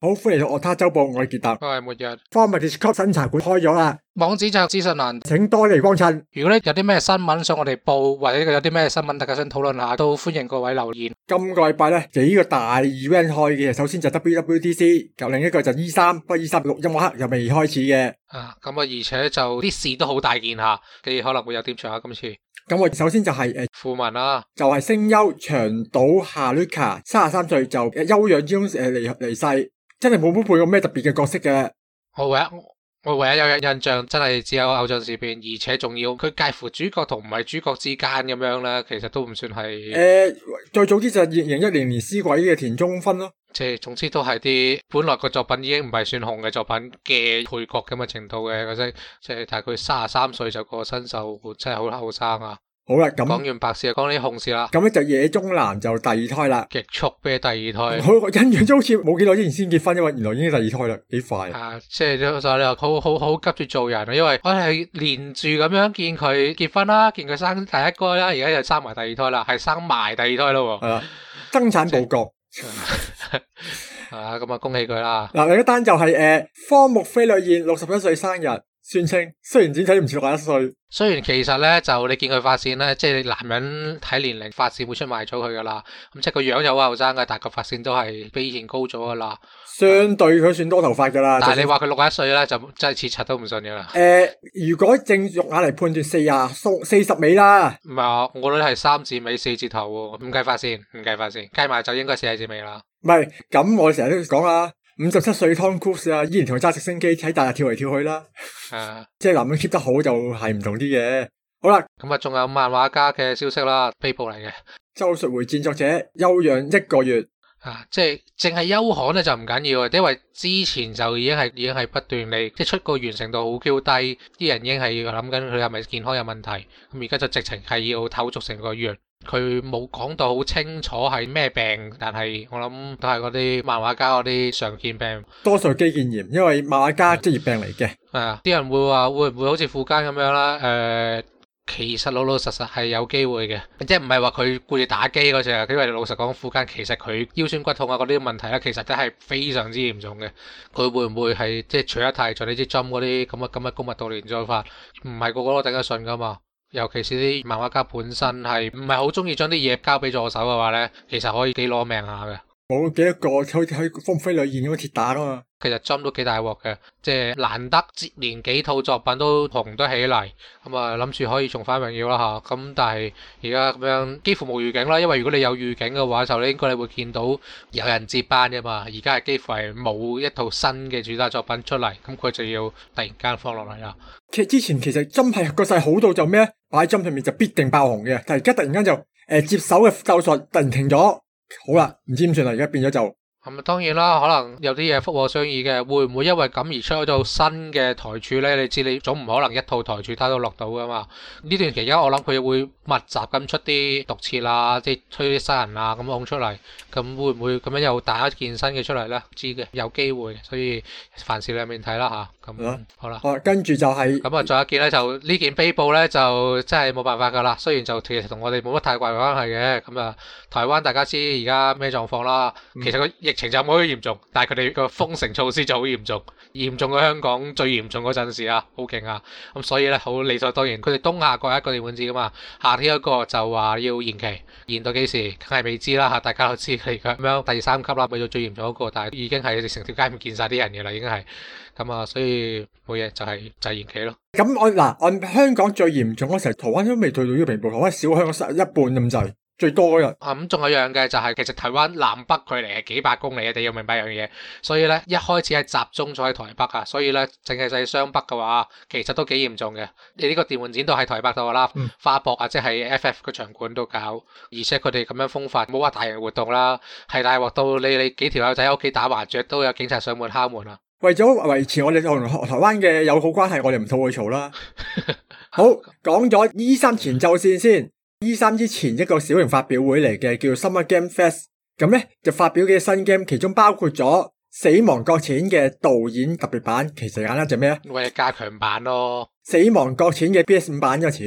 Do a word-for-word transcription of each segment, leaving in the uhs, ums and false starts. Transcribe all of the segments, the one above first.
好，歡迎到樂他週報，我係傑特， 我係末日。 科密 Discord 新茶館開咗啦， 網址就資訊欄， 請多嚟幫襯。 如果咧有啲咩新聞想我哋報，或者有啲咩新聞大家想討論下，都歡迎各位留言。 今個禮拜咧幾個大 event 開嘅，首先就 W W D C， 咁另一個就 E 三，不過 E 三錄音嗰刻又未開始嘅。 啊，咁啊，而且就啲事都好大件下，佢可能會有點長啊。今次咁我首先就係、是、誒， 訃聞啦， 就係聲優長島夏綠卡，三十三歲就誒休養之中誒離離世，真係冇乜配過咩特別嘅角色嘅。 我唯一我唯一有印象真係只有偶像事變，而且仲要佢介乎主角同唔係主角之間咁樣咧，其實都唔算係。誒、 呃，最早啲就係二零一零年屍鬼嘅田中薰咯。 即係總之都係啲本來個作品已經唔係算紅嘅作品嘅配角咁嘅程度嘅角色，即係大概三十三歲就過身就真係好後生啊！ 好啦，咁講完白事，講啲紅事啦。 咁咧就野中男就第二胎啦， 極速啤第二胎。 我印象中好似冇幾耐之前先結婚，因為原來已經第二胎啦，幾快啊！ 啊，即係都所以你話好好好急住做人啊，因為我係連住咁樣見佢結婚啦，見佢生第一個啦，而家又生埋第二胎啦，係生埋第二胎咯。係啦， 生產報告。 啊，咁啊，恭喜佢啦！ 嗱，另一單就係、是、誒，荒木飛呂彥六十一歲生日，宣稱雖然整體唔似六十一歲， 雖然其實咧就你見佢髮線咧，即係男人睇年齡髮線會出賣咗佢噶啦，咁即係個樣又好後生嘅，但係個髮線都係比以前高咗噶啦。 相對佢算多頭髮噶啦。 但係你話佢六十一歲咧，就真係切柒都唔信噶啦。 誒、呃，如果正肉眼嚟判斷四廿鬆四十尾啦， 唔係啊，我覺得係三字尾四字頭喎，唔計髮線，唔計髮線，計埋就應該四字尾啦。 唔係，咁我哋成日都講啊，五十七歲 Tom Cruise 啊，依然同佢揸直升機喺大日跳嚟跳去啦。啊，即係男人 keep 得好就係唔同啲嘅。好啦， 咁啊，仲有漫畫家嘅消息啦，悲報嚟嘅。 咒術回戰作者休養一個月。 啊，即係淨係休刊咧就唔緊要啊，因為之前就已經係已經係不斷地即係出個完成度好 Q 低，啲人已經係諗緊佢係咪健康有問題，咁而家就直情係要唞足成個月。佢冇講到好清楚係咩病，但係我諗都係嗰啲漫畫家嗰啲常見病，多數肌腱炎，因為漫畫家職業病嚟嘅。 係啊，啲人會話會唔會好似富堅咁樣啦？誒、呃，其實老老實實係有機會嘅，即係唔係話佢顧住打機嗰隻啊？因為老實講，富堅其實佢腰酸骨痛啊嗰啲問題咧，其實真係非常之嚴重嘅。佢會唔會係即係除咗太在呢啲針嗰啲咁嘅咁嘅高密度連載法，唔係個個都頂得順噶嘛？尤其是啲漫畫家本身係唔係好中意將啲嘢交俾助手嘅話咧，其實可以幾攞命下嘅。 冇幾多個好似喺荒木飛呂彥咁樣鐵打噶嘛。 其實 Jump 都幾大鑊嘅，即係難得接連幾套作品都紅得起嚟，咁啊諗住可以重返榮耀啦吓，咁但係而家咁樣幾乎冇預警啦，因為如果你有預警嘅話，就應該你會見到有人接班噶嘛，而家係幾乎係冇一套新嘅主打作品出嚟，咁佢就要突然間放落嚟啦。 其實之前其實 Jump 係個勢好到就咩，擺喺 Jump 上面就必定爆紅嘅，但係而家突然間就誒、呃、接手嘅咒術突然停咗，好啦，唔知點算啦，而家變咗就。 咁啊，當然啦，可能有啲嘢福禍相依嘅，會唔會因為咁而出咗套新嘅台柱咧？你知你總唔可能一套台柱打到落到噶嘛？呢段期間我諗佢會密集咁出啲毒切啊，即係推啲新人啊咁樣出嚟，咁會唔會咁樣又打一件新嘅出嚟咧？知嘅，有機會，所以凡事兩面睇啦吓。咁、啊、好啦， 哦，跟住就係咁啊，仲有一件咧，就呢件悲報咧，就真係冇辦法噶啦。雖然就其實同我哋冇乜太大關係嘅，咁啊，台灣大家知而家咩狀況啦。其實個疫情就冇好嚴重，但係佢哋個封城措施就好嚴重，嚴重過香港最嚴重嗰陣時啊，好勁啊！咁所以咧，好理所當然，佢哋冬夏各一個電玩節噶嘛，夏天一個就話要延期，延到幾時，梗係未知啦吓，大家都知佢而家咁樣第三級啦，去到最嚴重嗰個，但係已經係成條街唔見晒啲人嘅啦，已經係咁啊，所以冇嘢就係、是、就係、是、延期咯。 咁我嗱，按香港最嚴重嗰時候，台灣都未到到呢個地步，台灣少香港十一半咁滯。最多嗰日啊，咁仲有一樣嘅就係、是、其實台灣南北距離係幾百公里嘅，你要明白一樣嘢。所以咧一開始係集中咗喺台北啊，所以咧淨係喺雙北嘅話，其實都幾嚴重嘅。你呢個電玩展都喺台北度噶啦，嗯、花博啊，即係 F F 個場館都搞，而且佢哋咁樣封法，冇話大型活動啦，係大鑊到你你幾條友仔喺屋企打麻雀都有警察上門敲門啊！ 為咗維持我哋同台灣嘅友好關係，我哋唔討佢嘈啦。好，講咗 E 三前奏線先。E 三之前一個小型發表會嚟嘅，叫做 Summer Game Fest， 咁咧就發表嘅新 game，其中包括咗《死亡擱淺》嘅導演特別版，其實簡單就咩咧？ 為加強版咯， 《死亡擱淺》嘅 P S 五 版嘅潮。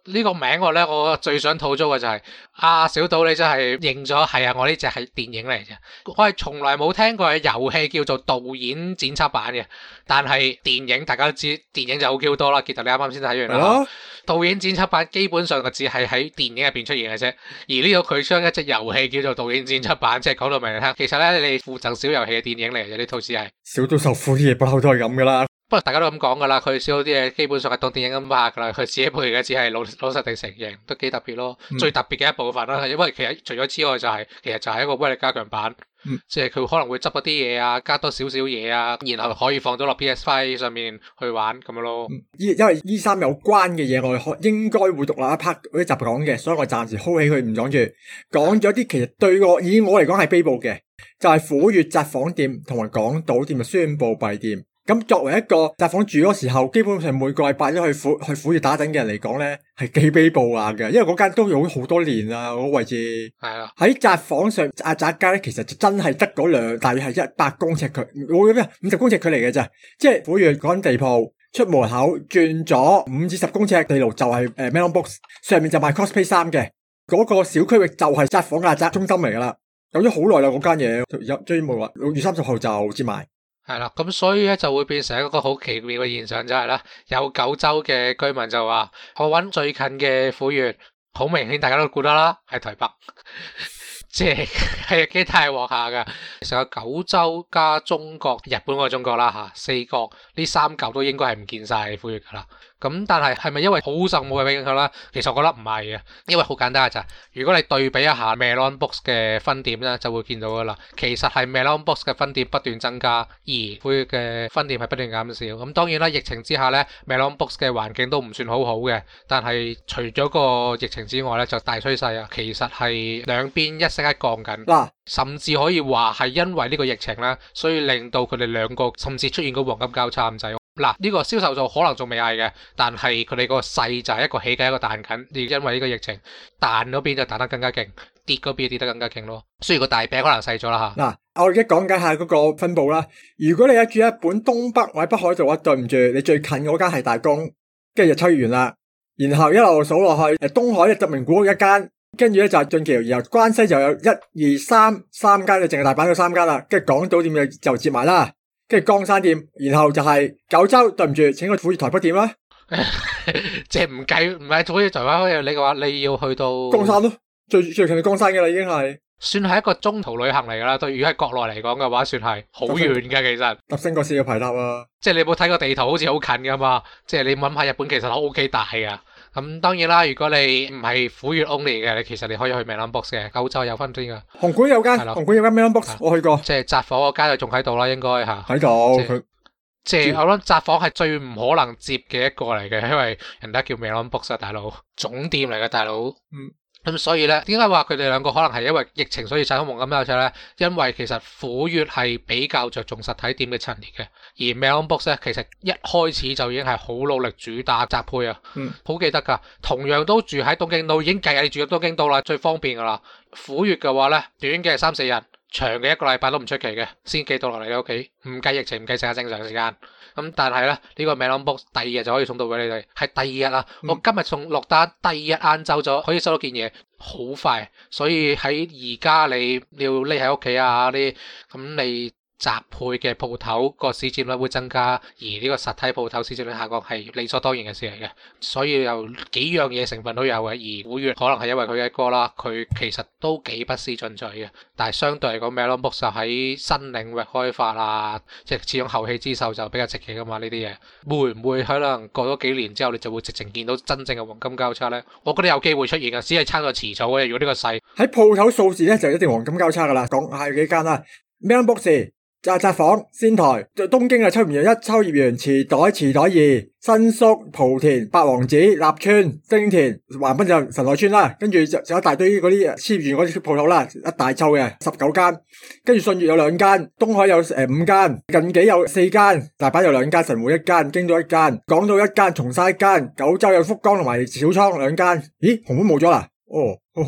呢個名我咧，我最想吐槽嘅就係、是、阿、啊、小島，你真係認咗係啊！我呢隻係電影嚟嘅，我係從來冇聽過嘅遊戲叫做導演剪輯版嘅，但係電影大家都知，電影就好 Q 多啦。傑特你啱啱先睇完啦，啊、導演剪輯版基本上個字係喺電影入邊出現嘅啫，而呢度佢將一隻遊戲叫做導演剪輯版，即係講到明你聽，其實咧你附贈小遊戲嘅電影嚟嘅，呢套只係小島秀夫啲嘢不嬲都係咁噶啦。 不過大家都咁講噶啦，佢少啲嘢基本上係當電影咁拍噶啦，佢自己配嘅只係老老實地承認，都幾特別咯。嗯、最特別嘅一部分啦，因為其實除咗之外就係、是、其實就係一個威力加強版，嗯、即係佢可能會執一啲嘢啊，加多少少嘢啊，然後可以放到落 P S 五 上面去玩咁樣咯。因、嗯、因為 E 三有關嘅嘢，我哋應該會獨立一 part 嗰啲集講嘅，所以我暫時 hold 起佢唔講住。講咗啲其實對我以我嚟講係悲報嘅，就係、是、虎穴札幌店同埋廣島店嘅宣布閉店。咁作為一個札幌住嗰時候，基本上每個禮拜都去虎去虎穴打躉嘅人嚟講咧，係幾悲報啊嘅，因為嗰間都用咗好多年啦，嗰、那個位置係啊。喺札幌上阿札街咧，其實就真係得嗰兩，大約係一百公尺距，冇咩五十公尺距離嘅咋，即係虎穴嗰間地鋪出門口轉咗五至十公尺地路就係誒 Melon Box 上面就賣 cosplay 衫嘅，嗰、那個小區域就係札幌阿札中心嚟噶啦，有咗好耐啦嗰間嘢，有追冇話六月三十號就接埋。係啦，咁所以咧就會變成一個好奇妙嘅現象，就係咧有九州嘅居民就話我揾最近嘅虎穴，好明顯大家都估得啦，係台北，即係係幾大鑊下噶。其實有九州加中國、日本嗰個中國啦吓，四國呢三嚿都應該係唔見晒虎穴噶啦。咁但係係咪因為好受冇嘅影響咧？其實我覺得唔係嘅，因為好簡單嘅就係，如果你對比一下 Melon Box 嘅分店咧，就會見到噶啦。其實係 Melon Box 嘅分店不斷增加，而虎穴嘅分店係不斷減少。咁當然啦，疫情之下咧 ，Melon Box 嘅環境都唔算好好嘅。但係除咗個疫情之外咧，就大趨勢啊，其實係兩邊一升一降緊。嗱，甚至可以話係因為呢個疫情咧，所以令到佢哋兩個甚至出現個黃金交叉咁滯。嗱，呢個銷售就可能仲未係嘅，但係佢哋個勢就係一個起緊一個彈緊，而因為呢個疫情彈嗰邊就彈得更加勁，跌嗰邊跌得更加勁咯。雖然個大餅可能細咗啦吓。嗱，我而家講緊下嗰個分佈啦。如果你有住一本東北或者北海道嘅話，對唔住，你最近嗰間係大宮，跟住就秋葉原啦，然後一路數落去，誒東海嘅特名古屋一間，跟住咧就係駿橋，然後關西就有一二三三間，就淨係大阪嗰三間啦，跟住港島店就就接埋啦。跟住江山店，然後就係九州，對唔住，請個虎穴台北店啦。即係唔計唔係虎穴台北，你嘅話你要去到江山咯，最最近係江山嘅啦，已經係算係一個中途旅行嚟噶啦。對於喺國內嚟講嘅話，算係好遠嘅其實。搭升個四個牌搭啊！即係你有冇睇過地圖，好似好近噶嘛？即係你諗下日本其實好 OK 大噶。咁當然啦，如果你唔係虎穴 only 嘅，你其實你可以去 Melon Box 嘅，九州有分店噶。紅館有間，紅館有間 Melon Box，我去過。即係札幌嗰間就仲喺度啦，應該吓。喺度，佢即係我諗札幌係最唔可能接嘅一個嚟嘅，因為人家叫 Melon Box 啊，大佬總店嚟嘅大佬。嗯。咁所以咧，點解話佢哋兩個可能係因為疫情所以產生黃金交叉咧？因為其實虎穴係比較着重實體店嘅陳列嘅，而 Melon Box 咧其實一開始就已經係好努力主打宅配啊。嗯，好記得噶，同樣都住喺東京都，已經計你住喺東京都啦，最方便噶啦。虎穴嘅話咧，短嘅係三四日，長嘅一個禮拜都唔出奇嘅，先寄到落嚟你屋企，唔計疫情，唔計成日正常時間。咁但係咧，呢個 Melon Box 第二日就可以送到俾你哋，係第二日啊！嗯、我今日送落單，第二日晏晝就可以收到件嘢，好快。所以喺而家你你要匿喺屋企啊啲，咁你宅配嘅鋪頭個市佔率會增加，而呢個實體鋪頭市佔率下降係理所當然嘅事嚟嘅。所以有幾樣嘢成分都有嘅，而虎穴可能係因為佢嘅歌啦，佢其實都幾不思進取嘅。但係相對嚟講 Melon Box 就喺新領域開發啊，即係始終後起之秀就比較積極噶嘛。呢啲嘢會唔會可能過咗幾年之後，你就會直情見到真正嘅黃金交叉咧？我覺得有機會出現嘅，只係差個遲早嘅。如果呢個勢喺鋪頭數字咧，就一定黃金交叉噶啦。講下幾間啦 Melon Box。札幌、仙台、東京嘅秋葉原一、秋葉原、池袋、池袋二、新宿、莆田、八王子、立川、丁田、橫濱就神奈川啦，跟住就有一大堆嗰啲秋葉原嗰啲鋪頭啦，一大抽嘅十九間，跟住信越有兩間，東海有誒五間，近幾有四間，大阪有兩間，神戶一間，京都一間，港島一間，松山一間，九州有福岡同埋小倉兩間，咦，紅館冇咗啦？哦，呵呵。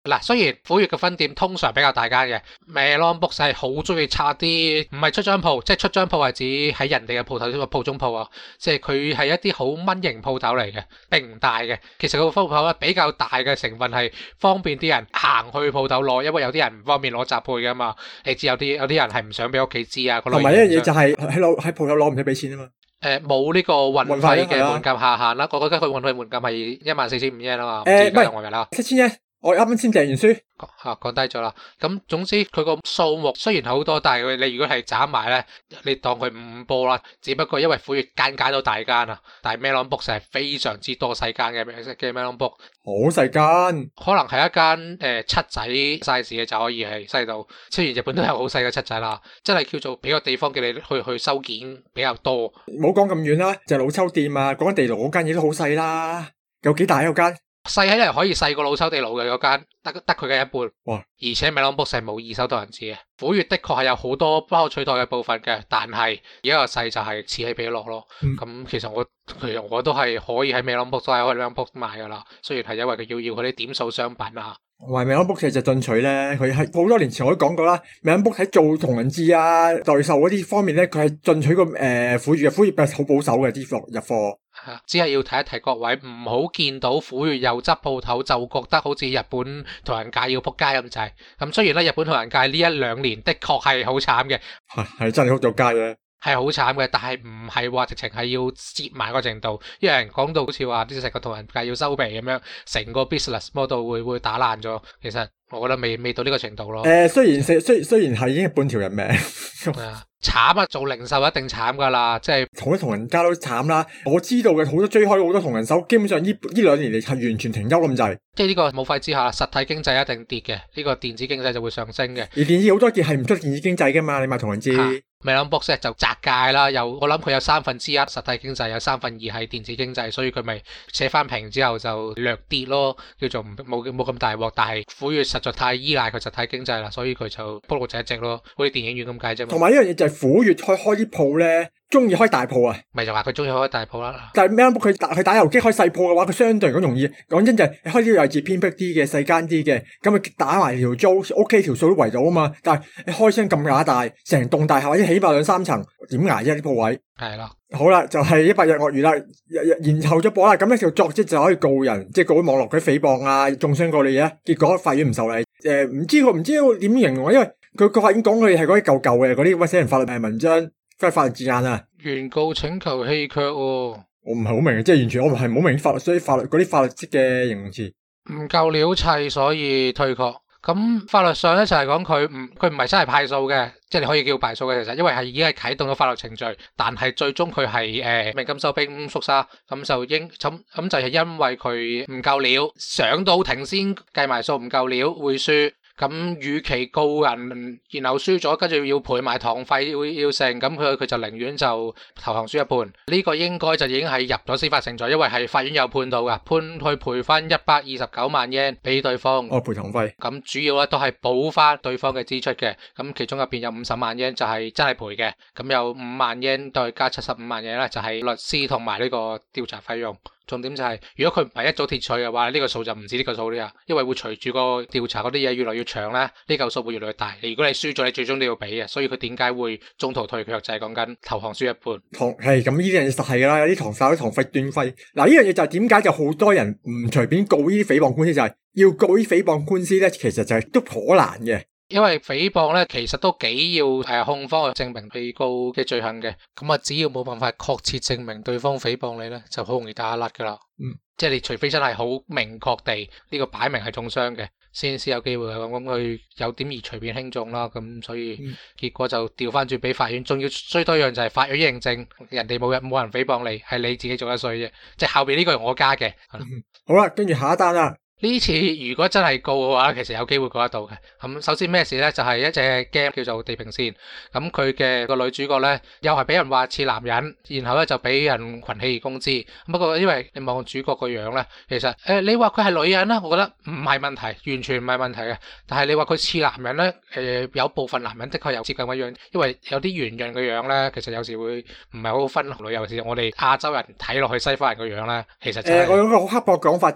嗱，雖然虎穴嘅分店通常比較大間嘅 Melon Books 係好中意拆啲，唔係出張鋪，即係出張鋪係指喺人哋嘅鋪頭呢個鋪中鋪啊，即係佢係一啲好蚊型鋪頭嚟嘅，並唔大嘅。其實個鋪頭咧比較大嘅成分係方便啲人行去鋪頭攞，因為有啲人唔方便攞雜配噶嘛。你知有啲有啲人係唔想俾屋企知啊。 同埋一樣嘢就係喺攞喺鋪頭攞唔使俾錢啊嘛。 誒冇呢個運費嘅門檻下限啦，我覺得佢運費門檻係一萬四千五 yen 啊嘛。誒唔係七千 yen。我啱啱先訂完書，嚇降低咗啦。咁總之佢個數目雖然好多，但係佢你如果係斬埋咧，你當佢五波啦。只不過因為虎穴間間都大間啊，但係 Melon Books 係非常之多細間嘅嘅 Melon Books，好細間，可能係一間誒、呃、七仔 size 嘅就可以係細到。雖然日本都有好細嘅七仔啦，真係叫做俾個地方叫你去去收件比較多。唔好講咁遠啦，就係、老秋店啊，嗰間地牢嗰間嘢都好細啦，有幾大嗰間？細起嚟可以細過老秋地牢嘅嗰間，得得佢嘅一半。哇！而且 Melon Books 係冇二手導人紙嘅。虎穴的確係有好多不可取代嘅部分嘅，但係而家個細就係此起彼落咯。咁、嗯、其實我其實我都係可以喺 Melon Books 都係可以 Melon Books 買噶啦。雖然係因為佢要要佢啲點數商品啊。同埋 Melon Books 就進取咧，佢係好多年前我都講過啦。Melon Books 喺做同人誌啊、代售嗰啲方面咧，佢係進取個誒虎穴嘅，虎穴係好保守嘅啲貨入貨。只係要提一提各位，唔好見到虎穴又執鋪頭就覺得好似日本唐人街要仆街咁滯。咁雖然咧，日本唐人街呢一兩年的確係好慘嘅，係係真係仆咗街嘅，係好慘嘅。但係唔係話直情係要折埋個程度，因為有人講到好似話啲成個唐人街要收皮咁樣，成個 business model 會會打爛咗。其實我覺得未未到呢個程度咯。誒、呃，雖然雖雖然係已經係半條人命。慘啊！做零售一定慘噶啦，即係好多同人家都慘啦。我知道嘅好多追開好多同人手，基本上呢呢兩年嚟係完全停休咁滯。即係呢個冇費之下，實體經濟一定跌嘅，呢、這個電子經濟就會上升嘅。而電子好多件係唔出電子經濟噶嘛，你買同人知。Melon Books 就窄界啦，又我諗佢有三分之一實體經濟，有三分二係電子經濟，所以佢咪扯翻平之後就略跌咯，叫做冇冇咁大鑊。但係虎穴實在太依賴佢實體經濟啦，所以佢就仆路仔一隻咯，好似電影院咁解啫。同埋呢樣嘢就係虎穴開開啲鋪咧，中意開大鋪啊，咪就話佢中意開大鋪啦。但係 Melon Books 佢打佢打遊擊開細鋪嘅話，佢相對嚟講容易。講真就係開啲位置偏僻啲嘅細間啲嘅，咁咪打埋條租屋企條數都圍到啊嘛。但係你開聲咁乸大，成棟大廈或者起碼兩三層，點挨啫啲鋪位？係啦，好啦，就係一百日鱷魚啦，然後咗播啦，咁呢條作績就可以告人，即係告啲網絡嗰啲誹謗啊、中傷過你嘅，結果法院唔受理。誒、呃，唔知佢唔知點形容，因為佢個法院講佢係嗰啲舊舊嘅嗰啲威死人法律誒文章，即係法律字眼啊。原告請求棄卻喎，我唔係好明，即係完全我唔係好明法律，所以法律嗰啲法律式嘅形容詞唔夠料砌，所以退確。咁法律上咧就係講佢唔佢唔係真係敗訴嘅，即係你可以叫敗訴嘅，其實因為係已經係啟動咗法律程序，但係最終佢係誒鳴金收兵縮沙，咁就應咁咁就係因為佢唔夠料，上到庭先計埋數唔夠料會輸。咁，與其告人，然後輸咗，跟住要賠埋堂費，會要成，咁佢佢就寧願就投降輸一半。呢、這個應該就已經係入咗司法程序，因為係法院有判到噶，判去賠翻一百二十九萬 yen 俾對方。哦，賠堂費。咁主要咧都係補翻對方嘅支出嘅，咁其中入邊有五十萬 yen 就係真係賠嘅，咁有五萬 yen 再加七十五萬 yen 咧就係律師同埋呢個調查費用。重點就係、是，如果佢唔係一早鐵取嘅話，呢、這個數就唔止呢個數啦，因為會隨住個調查嗰啲嘢越來越長咧，呢嚿數會越來越大。如果你輸咗，你最終都要俾嘅，所以佢點解會中途退卻就係講緊投降輸一半。堂係咁呢啲嘢實係噶啦，有啲堂費、堂費斷費。嗱呢樣嘢就係點解就好多人唔隨便告呢啲誹謗官司，就係、是、要告啲誹謗官司咧，其實就係都頗難嘅。因為誹謗咧，其實都幾要誒控方去證明被告嘅罪行嘅，咁啊只要冇辦法確切證明對方誹謗你咧，就好容易打甩噶啦。嗯，即係你除非真係好明確地呢、這個擺明係中傷嘅，先先有機會咁咁佢有點而隨便輕重啦。咁所以結果就調翻轉俾法院，仲要衰多樣就係法院認證人哋冇人冇人誹謗你，係你自己做得衰啫。即係後邊呢個係我加嘅。嗯、好啦，跟住下一單啦。呢次如果真係告嘅話，其實有機會告得到嘅。咁首先咩事呢？就係、是、一隻 game 叫做《地平線》。咁佢嘅個女主角呢，又係俾人話似男人，然後呢就俾人群起而攻之。不過因為你望主角個樣呢，其實誒、呃、你話佢係女人呢，我覺得唔係問題，完全唔係問題嘅。但係你話佢似男人呢，誒、呃、有部分男人的確有接近咁樣，因為有啲圓潤嘅樣呢，其實有時會唔係好分男女。尤其是我哋亞洲人睇落去西方人嘅樣呢，其實就係、是呃、我有個好刻薄講法就係、是。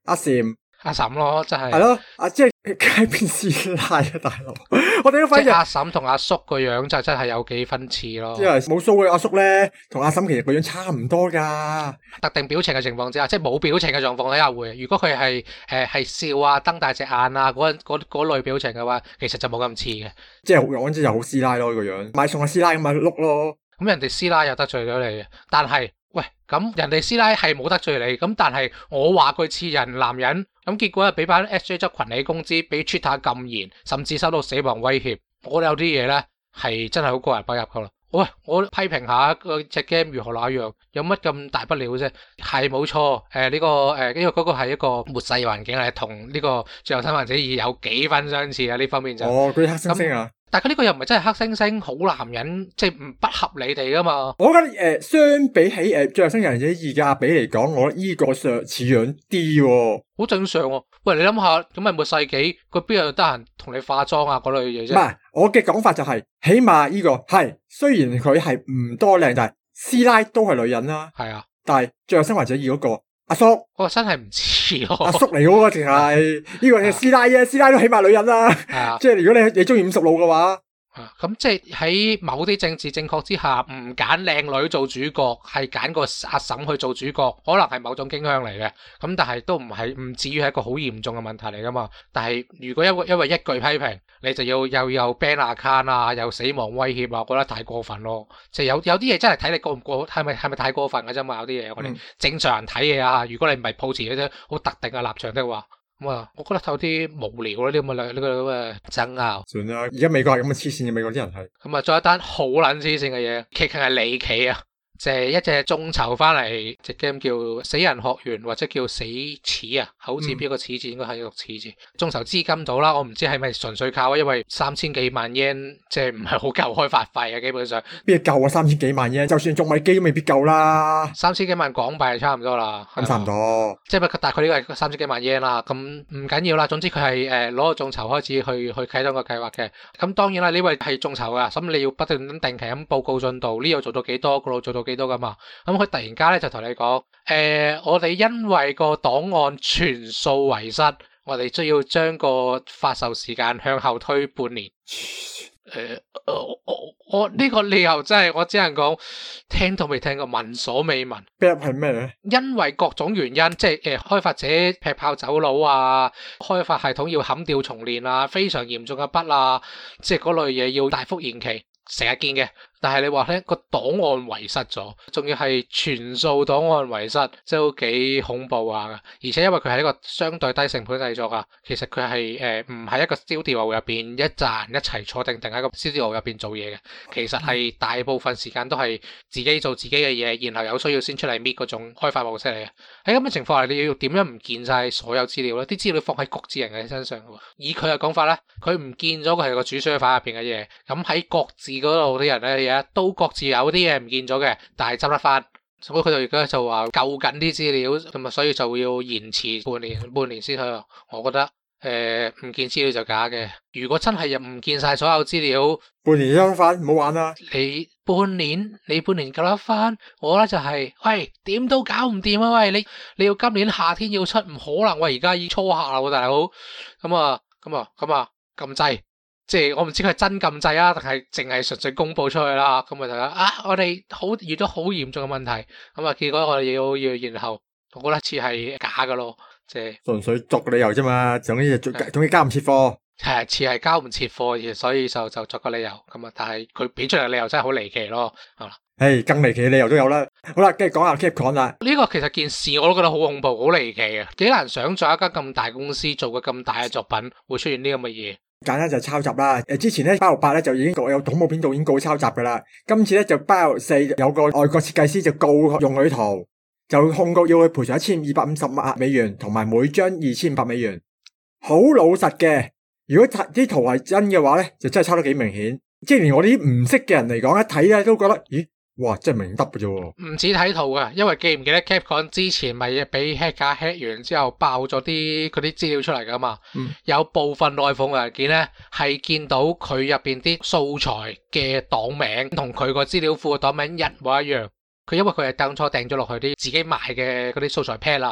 阿禪。 阿嬸咯，真係係咯，啊即係街邊師奶啊，大佬！我哋都發現阿嬸同阿叔個樣就真係有幾分似咯。 即係冇鬚嘅阿叔咧，同阿嬸其實個樣差唔多噶。 特定表情嘅情況之下，即係冇表情嘅狀況底下會。如果佢係誒係笑啊、瞪大隻眼啊嗰嗰嗰類表情嘅話，其實就冇咁似嘅。 即係講真就好師奶咯個樣，買餸阿師奶咁咪碌咯。 咁人哋師奶又得罪咗你嘅，但係喂咁人哋師奶係冇得罪你，咁但係我話佢似人男人。咁結果係俾班 S J 執群起攻之，俾 Twitter 禁言，甚至收到死亡威脅。我哋有啲嘢咧係真係好過人不入噶啦。喂，我批評下個隻 game 如何那樣，有乜咁大不了啫？係冇錯，誒、呃、呢、這個誒因為嗰個係一個末世環境係同呢個最後生還者二有幾分相似啊！呢方面就哦，嗰啲黑猩猩啊。 但係佢呢個又唔係真係黑猩猩好男人，即係唔不合理地噶嘛？ 我覺得誒、呃，相比起誒、呃《最後生還者二》嘅阿比嚟講，我覺得依個上似樣啲喎。 好正常喎、啊！喂，你諗下，咁咪末世紀，佢邊有得閒同你化妝啊嗰類嘢啫？ 唔係，我嘅講法就係、是，起碼呢、這個係雖然佢係唔多靚，但係師奶都係女人啦。 係啊， 但係《最後生還者二》嗰個阿叔， 我真係唔似咯。 阿叔嚟嗰個淨係呢個係師奶啫，師奶都起碼女人啦。係啊，即係如果你你中意五十路嘅話。 咁、啊、即係喺某啲政治正確之下，唔揀靚女做主角，係揀個阿嬸去做主角，可能係某種傾向嚟嘅。咁但係都唔係唔至於係一個好嚴重嘅問題嚟噶嘛。但係如果因為因為一句批評，你就要又有 ban account 啊，又死亡威脅啊，我覺得太過分咯。即係有有啲嘢真係睇你過唔過，係咪係咪太過分嘅啫嘛？有啲嘢我哋正常人睇嘢啊，如果你唔係抱持嗰啲好特定嘅立場的話。咁啊，我覺得有啲無聊咯，呢咁嘅呢個咁嘅爭拗。 算啦，而家美國係咁嘅黐線嘅，美國啲人係。 咁啊，再一單好撚黐線嘅嘢，其實係離奇啊！就係一隻眾籌翻嚟隻 game 叫死人學園或者叫死始啊，好似邊個始字應該係個始字。眾籌資金到啦，我唔知係咪純粹靠，因為三千幾萬 yen 即係唔係好夠開發費啊，基本上邊夠啊？三千幾萬 yen，就算種米機都未必夠啦。 三千幾萬港幣差唔多啦， 咁差唔多。 即係大概呢個係三千幾萬 yen 啦，咁唔緊要啦。總之佢係誒攞個眾籌開始去去啟動個計劃嘅。咁當然啦，呢位係眾籌噶，咁你要不斷咁定期咁報告進度，呢度做到幾多，嗰度做到幾多噶嘛。咁佢突然間咧就同你講，誒、呃，我哋因為個檔案全數遺失，我哋需要將個發售時間向後推半年。誒、呃，我我呢、這個理由真係我只能講聽都未聽過，聞所未聞。 back 係咩咧？ 因為各種原因，即係誒、呃，開發者劈炮走佬啊，開發系統要砍掉重練啊，非常嚴重嘅 bug 啊，即係嗰類嘢要大幅延期，成日見嘅。但係你話咧個檔案遺失咗，仲要係全數檔案遺失，即係都幾恐怖啊！而且因為佢係一個相對低成本製作啊，其實佢係誒唔係一個 studio 入邊一紮人一齊坐定定喺個 studio 入邊做嘢嘅，其實係大部分時間都係自己做自己嘅嘢，然後有需要先出嚟搣嗰種開發模式嚟嘅。喺咁嘅情況下，你要點樣唔見晒所有資料咧？啲資料放喺各自人嘅身上嘅喎。以佢嘅講法咧，佢唔見咗佢係個主 server 入邊嘅嘢，咁喺各自嗰度啲人咧，都各自有啲嘢唔見咗嘅，但係執得翻，所以佢哋而家就話救緊啲資料，咁啊，所以就要延遲半年，半年先去。我覺得誒唔見資料就假嘅。如果真係又唔見晒所有資料， 半年執得翻，唔好玩啦。 你半年，你半年救得翻，我咧就係、是，喂，點都搞唔掂啊！喂，你你要今年夏天要出，唔可能。喂，而家已初夏啦，大佬，咁啊，咁啊，咁啊，撳掣。即係我唔知佢係真禁制啊，定係淨係純粹公布出去啦。咁咪就啊，我哋好遇到好嚴重嘅問題，咁啊結果我哋要要然後，我覺得似係假噶咯，即係純粹作個理由啫嘛。總之就總之交唔切貨， 係似係交唔切貨，所以就就作個理由咁啊。但係佢俾出嚟嘅理由真係好離奇咯，係嘛？誒， 更離奇嘅理由都有啦。好啦，跟住講下 Capcom 啦。 呢個其實件事我都覺得好恐怖、好離奇啊，幾難想像一間咁大公司做個咁大嘅作品會出現呢咁嘅嘢。 簡單就係抄襲啦。誒，之前咧八六八咧就已經有恐怖片導演告抄襲噶啦。今次咧就八六四有個外國設計師就告用佢圖，就控告要佢賠償一千二百五十萬美元，同埋每張二千五百美元。好老實嘅，如果啲圖係真嘅話咧，就真係抄得幾明顯。即係連我啲唔識嘅人嚟講，一睇咧都覺得，咦，哇，真係明得嘅啫。唔止睇圖嘅，因為記唔記得 Capcom 之前咪俾 hacker hack 完之後爆咗啲嗰啲資料出嚟噶嘛？嗯、有部分內部文件咧係見到佢入邊啲素材嘅檔名同佢個資料庫嘅檔名一模一樣。佢因為佢係當初訂咗落去啲自己賣嘅嗰啲素材 pad 啦。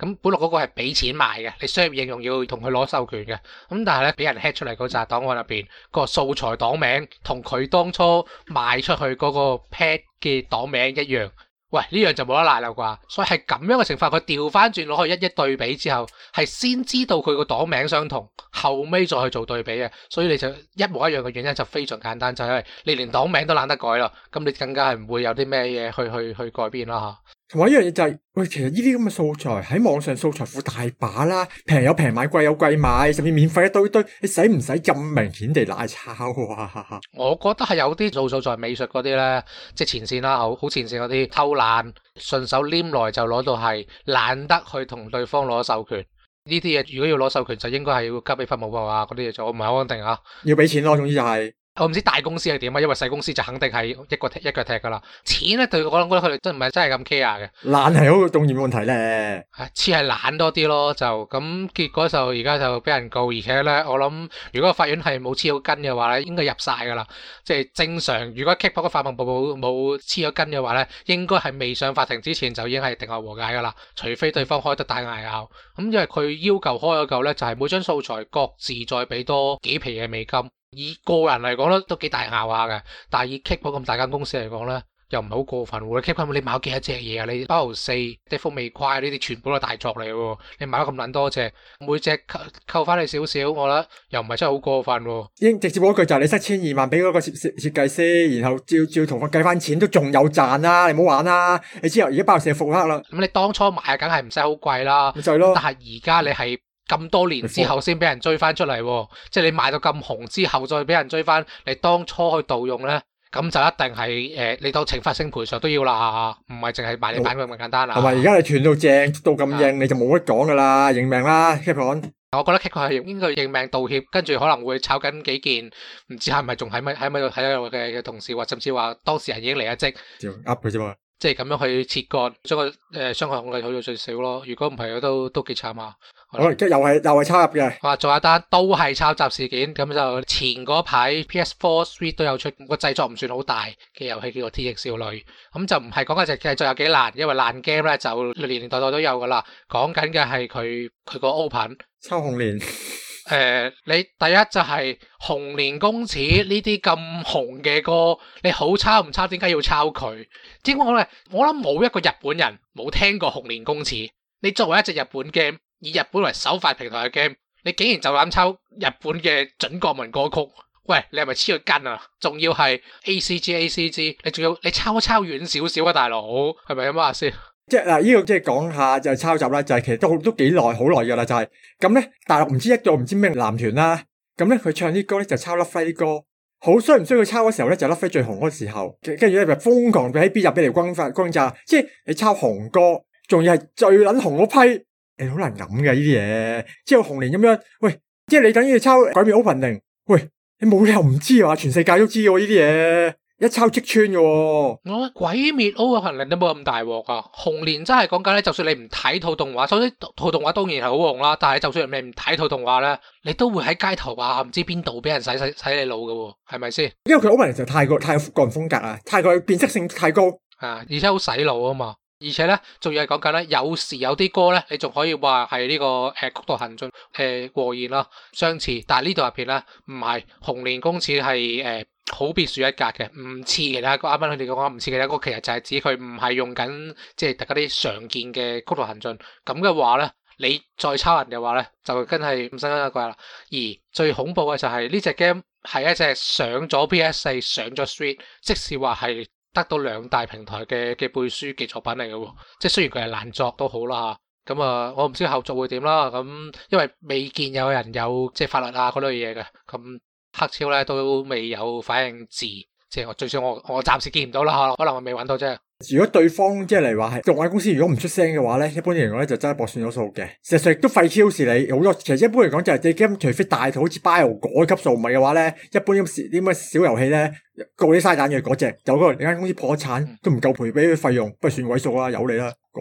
咁本來嗰個係俾錢買嘅，你商業應用要同佢攞授權嘅。咁但係咧俾人 hack 出嚟嗰紮檔案入邊個素材檔名同佢當初賣出去嗰個 pad 嘅檔名一樣。喂，呢樣就冇得賴啦啩，所以係咁樣嘅情況，佢調翻轉攞去一一對比之後，係先知道佢個檔名相同，後尾再去做對比嘅，所以你就一模一樣嘅原因就非常簡單，就係因為你連檔名都懶得改啦，咁你更加係唔會有啲咩嘢去去去改變啦嚇。 同埋一樣嘢就係、是，喂，其實呢啲咁嘅素材喺網上素材庫大把啦，平有平買，貴有貴買，甚至免費一堆堆，你使唔使咁明顯地賴抄啊？ 我覺得係有啲做素材美術嗰啲咧，即係前線啦，好好前線嗰啲偷懶，順手黏來就攞到係，懶得去同對方攞授權。呢啲嘢如果要攞授權，就應該係要交俾法務部啊嗰啲嘢做，我唔係好肯定啊。 要俾錢咯，總之就係、是。 我唔知大公司係點啊，因為細公司就肯定係一個踢一腳踢噶啦。錢咧對我諗，覺得佢哋真唔係真係咁 care 嘅。 懶係好個重要問題咧， 似係懶多啲咯，就咁結果就而家就俾人告，而且咧我諗如果法院係冇黐到筋嘅話咧，應該入晒噶啦。即係正常，如果 Kickbox 嘅法務部冇冇黐咗筋嘅話咧，應該係未上法庭之前就已經係定案和解噶啦。除非對方開得大嗌拗，咁因為佢要求開咗嚿咧，就係每張素材各自再俾多幾皮嘅美金。以個人嚟講咧，都幾大拗下嘅。但係以 Kickbox 咁大間公司嚟講咧，又唔係好過分喎。Kickbox 你買咗幾多隻嘢啊？你包豪四、啲風味塊呢啲全部都係大作嚟嘅。你買咗咁撚多隻，每隻扣扣翻你少少，我覺得又唔係真係好過分喎。 應直接嗰句就係你塞千二萬俾嗰個設設設計師，然後照照同佢計翻錢，都仲有賺啦。你唔好玩啦。你之後而家包豪四復刻啦。 咁你當初買梗係唔使好貴啦。 咪就係咯。 但係而家你係。咁多年之後先俾人追翻出嚟，即係你賣到咁紅之後再俾人追翻，你當初去盜用咧，咁就一定係誒、呃，你當懲罰性賠償都要啦，唔係淨係賣你版咁簡單啦。 係咪？而家你斷到正到咁硬，你就冇得講噶啦，認命啦 Kickbox。 我覺得 Kickbox 係應該認命道歉，跟住可能會炒緊幾件，唔知係咪仲喺咪喺咪度喺度嘅嘅同事，或甚至話當事人已經離咗職， 噏佢啫嘛。即係咁樣去切割，將個誒傷害控制去到最少咯。如果唔係，都都幾慘啊！ 可能即係又係又係抄入嘅。 哇！仲有一單都係抄襲事件，咁就前嗰排 P S 四 Suite 都有出個製作唔算好大嘅遊戲，叫做 T 翼少女。咁就唔係講緊隻製作有幾爛，因為爛 game 咧就年年代代都有噶啦。講緊嘅係佢佢個 open 抄紅蓮。 誒、呃，你第一就係紅蓮公廁呢啲咁紅嘅歌，你好抄唔抄？點解要抄佢？點講咧？我諗冇一個日本人冇聽過紅蓮公廁。你作為一隻日本 game，以日本為首發平台嘅 game，你竟然就諗抄日本嘅準國民歌曲？喂，你係咪黐咗筋啊？仲要係 A C G A C G， 你仲要你抄一抄遠少少啊，大佬，係咪咁話先？ 即係嗱，呢個即係講下就係抄襲啦，就係、是、其實都都幾耐好耐噶啦，就係咁咧。大陸唔知一個唔知咩男團啦，咁咧佢唱啲歌咧就抄 Love 啲歌，好衰唔衰佢抄嘅時候咧就 Love 最紅嗰個時候，跟住咧就瘋狂喺 B 入俾嚟轟發轟炸，即係你抄紅歌，仲要係最撚紅嗰批，你好難諗嘅呢啲嘢。即係紅蓮咁樣，喂，即係你等於抄改變 opening， 喂，你冇理由唔知啊，全世界都知喎呢啲嘢。一抄即穿嘅喎， 我鬼滅 opening 都冇咁大鑊啊！紅蓮真係講緊咧，就算你唔睇套動畫，首先套動畫當然係好紅啦，但係就算你唔睇套動畫咧，你都會喺街頭話唔知邊度俾人洗洗洗你腦嘅喎，係咪先？因為佢 opening 就太過太個人風格啊，太過變色性太高啊，而且好洗腦啊嘛。而且咧，仲要係講緊咧，有時有啲歌咧，你仲可以話係呢個誒、呃、曲道行進誒和弦啦，相似。但係呢度入邊咧，唔係紅蓮公廁係誒好別樹一格嘅，唔似其他歌。啱啱佢哋講唔似其他歌，其實就係指佢唔係用緊即係大家啲常見嘅曲道行進。咁嘅話咧，你再抄人嘅話咧，就真係唔新鮮一怪啦。而最恐怖嘅就係呢隻 game 係一隻上咗 P S 四、上咗 Switch， 即使話係得到兩大平台嘅嘅背書嘅作品嚟嘅，即係雖然佢係爛作都好啦吓，咁啊我唔知後續會點啦，咁因為未見有人有即係法律啊嗰類嘢嘅，咁黑超咧都未有反應字，即係我最少我我暫時見唔到啦，可能我未揾到啫。 如果對方即係嚟話係動畫公司，如果唔出聲嘅話咧，一般嚟講咧就真係博算咗數嘅。事實上亦都廢 Q 是你好多，其實一般嚟講就係你 game 除非大到好似 Bio 嗰級數，唔係嘅話咧，一般咁啲咁嘅小遊戲咧，告啲嘥蛋嘅嗰隻，有嗰個你間公司破產都唔夠賠俾佢費用，不如算位數啦，由你啦嗰隻。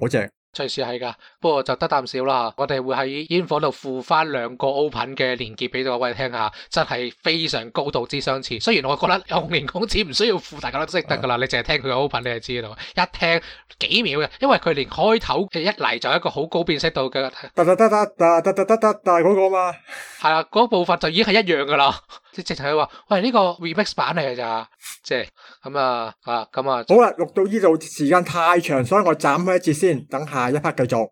隨時係噶，不過就得啖笑啦。我哋會喺煙火度附翻兩個 open 嘅連結俾到各位聽下，真係非常高度之相似。雖然我覺得紅蓮公子唔需要附，大家都識得噶啦，你淨係聽佢嘅 open 你就知道，一聽幾秒嘅，因為佢連開頭一嚟就一個好高辨識度嘅，得得得得得得得得得得嗰個嘛， 係啊，嗰部分就已經係一樣噶啦，即係直情係話，喂呢個 remix 版嚟嘅咋，即係咁啊啊咁啊， 好啦，錄到呢度時間太長，所以我斬開一節先，等下一 part 繼續。